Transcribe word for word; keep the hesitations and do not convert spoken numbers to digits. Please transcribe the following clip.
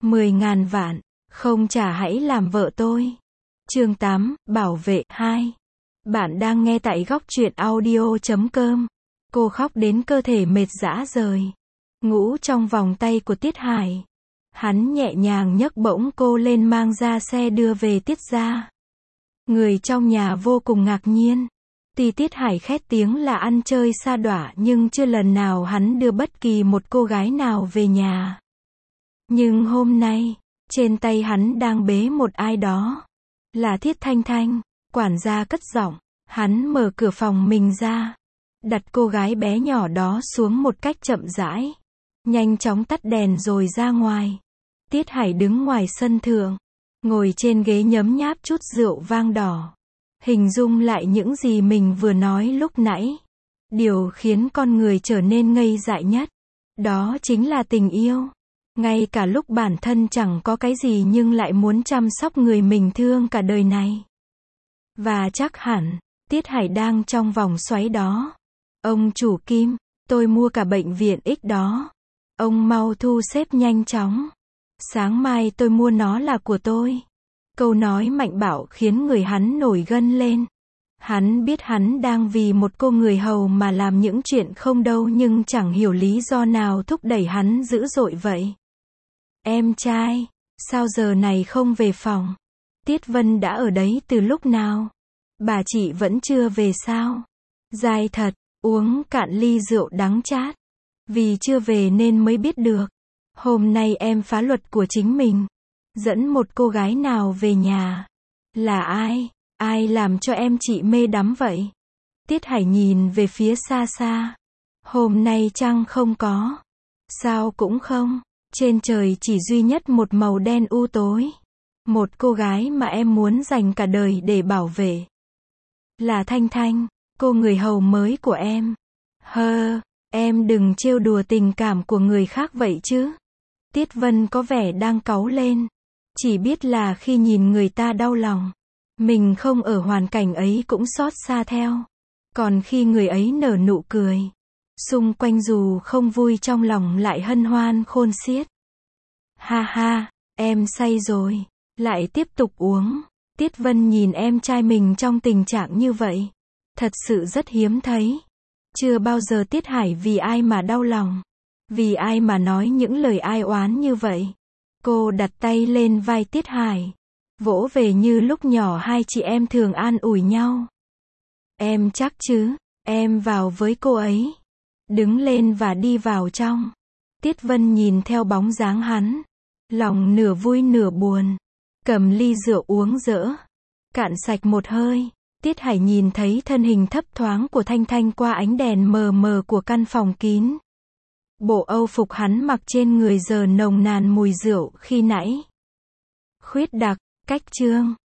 Mười ngàn vạn, không trả hãy làm vợ tôi. Chương tám, bảo vệ, hai. Bạn đang nghe tại góc truyện audio chấm com. Cô khóc đến cơ thể mệt rã rời. Ngủ trong vòng tay của Tiết Hải. Hắn nhẹ nhàng nhấc bổng cô lên mang ra xe đưa về Tiết gia. Người trong nhà vô cùng ngạc nhiên. Tuy Tiết Hải khét tiếng là ăn chơi sa đọa nhưng chưa lần nào hắn đưa bất kỳ một cô gái nào về nhà. Nhưng hôm nay, trên tay hắn đang bế một ai đó. Là Tiết Thanh Thanh. Quản gia cất giọng. Hắn mở cửa phòng mình ra. Đặt cô gái bé nhỏ đó xuống một cách chậm rãi. Nhanh chóng tắt đèn rồi ra ngoài. Tiết Hải đứng ngoài sân thượng. Ngồi trên ghế nhấm nháp chút rượu vang đỏ. Hình dung lại những gì mình vừa nói lúc nãy. Điều khiến con người trở nên ngây dại nhất. Đó chính là tình yêu. Ngay cả lúc bản thân chẳng có cái gì nhưng lại muốn chăm sóc người mình thương cả đời này. Và chắc hẳn, Tiết Hải đang trong vòng xoáy đó. Ông chủ Kim, tôi mua cả bệnh viện X đó. Ông mau thu xếp nhanh chóng. Sáng mai tôi mua nó là của tôi. Câu nói mạnh bạo khiến người hắn nổi gân lên. Hắn biết hắn đang vì một cô người hầu mà làm những chuyện không đâu nhưng chẳng hiểu lý do nào thúc đẩy hắn dữ dội vậy. Em trai, sao giờ này không về phòng? Tiết Vân đã ở đấy từ lúc nào? Bà chị vẫn chưa về sao? Dai thật, uống cạn ly rượu đắng chát. Vì chưa về nên mới biết được. Hôm nay em phá luật của chính mình. Dẫn một cô gái nào về nhà? Là ai? Ai làm cho em chị mê đắm vậy? Tiết Hải nhìn về phía xa xa. Hôm nay trăng không có. Sao cũng không. Trên trời chỉ duy nhất một màu đen u tối. Một cô gái mà em muốn dành cả đời để bảo vệ. Là Thanh Thanh, cô người hầu mới của em. Hơ, em đừng trêu đùa tình cảm của người khác vậy chứ. Tiết Vân có vẻ đang cáu lên. Chỉ biết là khi nhìn người ta đau lòng, mình không ở hoàn cảnh ấy cũng xót xa theo. Còn khi người ấy nở nụ cười, xung quanh dù không vui trong lòng lại hân hoan khôn xiết. Ha ha, em say rồi. Lại tiếp tục uống. Tiết Vân nhìn em trai mình trong tình trạng như vậy. Thật sự rất hiếm thấy. Chưa bao giờ Tiết Hải vì ai mà đau lòng. Vì ai mà nói những lời ai oán như vậy. Cô đặt tay lên vai Tiết Hải. Vỗ về như lúc nhỏ hai chị em thường an ủi nhau. Em chắc chứ, em vào với cô ấy. Đứng lên và đi vào trong. Tiết Vân nhìn theo bóng dáng hắn. Lòng nửa vui nửa buồn. Cầm ly rượu uống dỡ. Cạn sạch một hơi. Tiết Hải nhìn thấy thân hình thấp thoáng của Thanh Thanh qua ánh đèn mờ mờ của căn phòng kín. Bộ âu phục hắn mặc trên người giờ nồng nàn mùi rượu khi nãy. Khuyết đặc, cách chương.